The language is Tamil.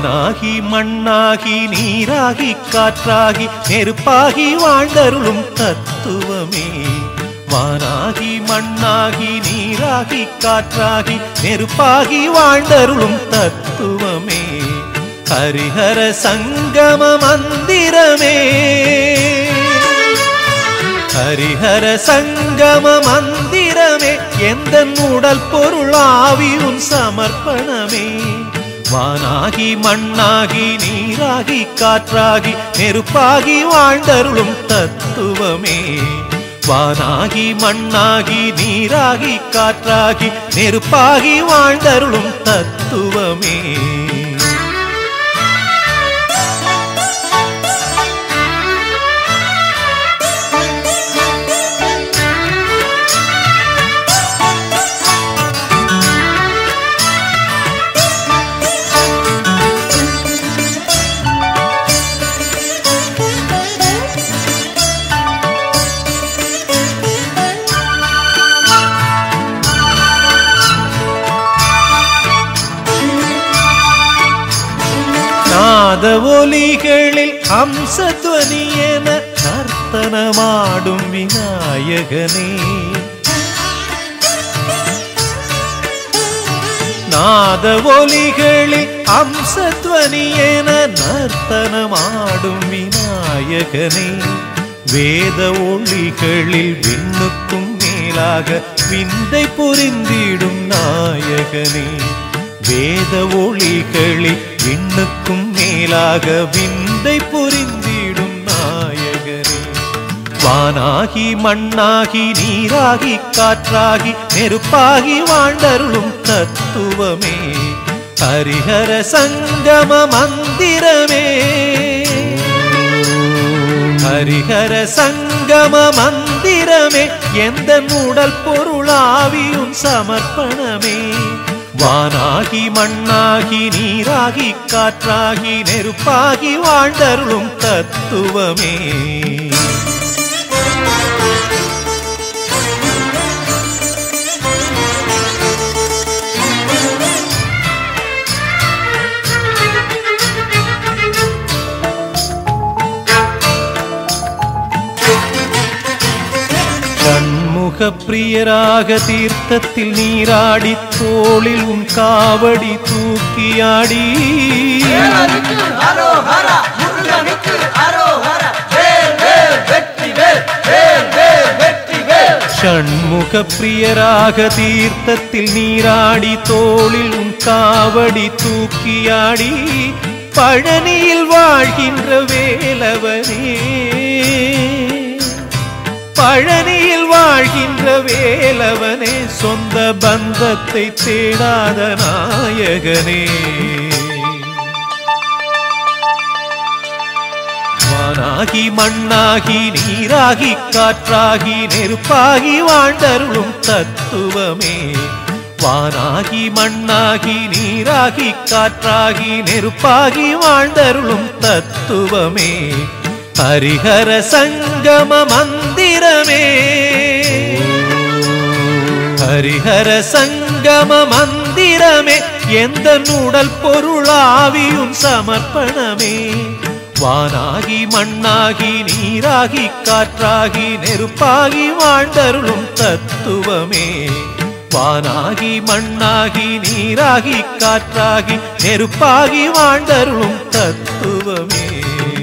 வானாகி மண்ணாகி நீராகி காற்றாகி நெருப்பாகி வாழ்ந்தருளும் தத்துவமே. வானாகி மண்ணாகி நீராகி காற்றாகி நெருப்பாகி வாழ்ந்தருளும் தத்துவமே. ஹரிஹர சங்கம மந்திரமே. ஹரிஹர சங்கம மந்திரமே. எந்தன் உடல் பொருளாவி உன் சமர்ப்பணமே. வானாகி மண்ணாகி நீராகி காற்றாகி நெருப்பாகி வாழ்ந்தருளும் தத்துவமே. வானாகி மண்ணாகி நீராகி காற்றாகி நெருப்பாகி வாழ்ந்தருளும் தத்துவமே. நாத ஒலிகளில் அம்சத்வனி என நர்த்தனமாடும் விநாயகனே. நாத ஒலிகளில் அம்சத்வனி என நர்த்தனமாடும் விநாயகனே. வேத ஒளிகளில் விண்ணுக்கும் மேலாக விந்தை புரிந்திடும் நாயகனே. வேத ஒளிகளில் விண்ணுக்கும் மேலாக விந்தை புரிந்திடும் நாயகனே. வானாகி மண்ணாகி நீராகி காற்றாகி நெருப்பாகி வாழ்ந்தருளும் தத்துவமே. ஹரிஹர சங்கம மந்திரமே. ஹரிஹர சங்கம மந்திரமே. எந்தன் உடல் பொருளாவியும் சமர்ப்பணமே. வானாகி மண்ணாகி நீராகி காற்றாகி நெருப்பாகி வாழ்ந்தருளும் தத்துவமே. பிரியராக தீர்த்தத்தில் நீராடி தோளில் உன் காவடி தூக்கியாடி. ஷண்முக பிரியராக தீர்த்தத்தில் நீராடி தோளில் உன் காவடி தூக்கியாடி. பழனியில் வாழ்கின்ற வேலவனே. பழனியில் வாழ்கின்ற வேலவனே. சொந்த பந்தத்தை தேடாத நாயகனே. வானாகி மண்ணாகி நீராகி காற்றாகி நெருப்பாகி வாழ்ந்தருளும் தத்துவமே. வானாகி மண்ணாகி நீராகி காற்றாகி நெருப்பாகி வாழ்ந்தருளும் தத்துவமே. ஹரிஹர சங்கம மந்திரமே. ஹரிஹர சங்கம மந்திரமே. எந்தன் உடல் பொருளாவியும் சமர்ப்பணமே. வானாகி மண்ணாகி நீராகி காற்றாகி நெருப்பாகி வாழ்ந்தருளும் தத்துவமே. வானாகி மண்ணாகி நீராகி காற்றாகி நெருப்பாகி வாழ்ந்தருளும் தத்துவமே.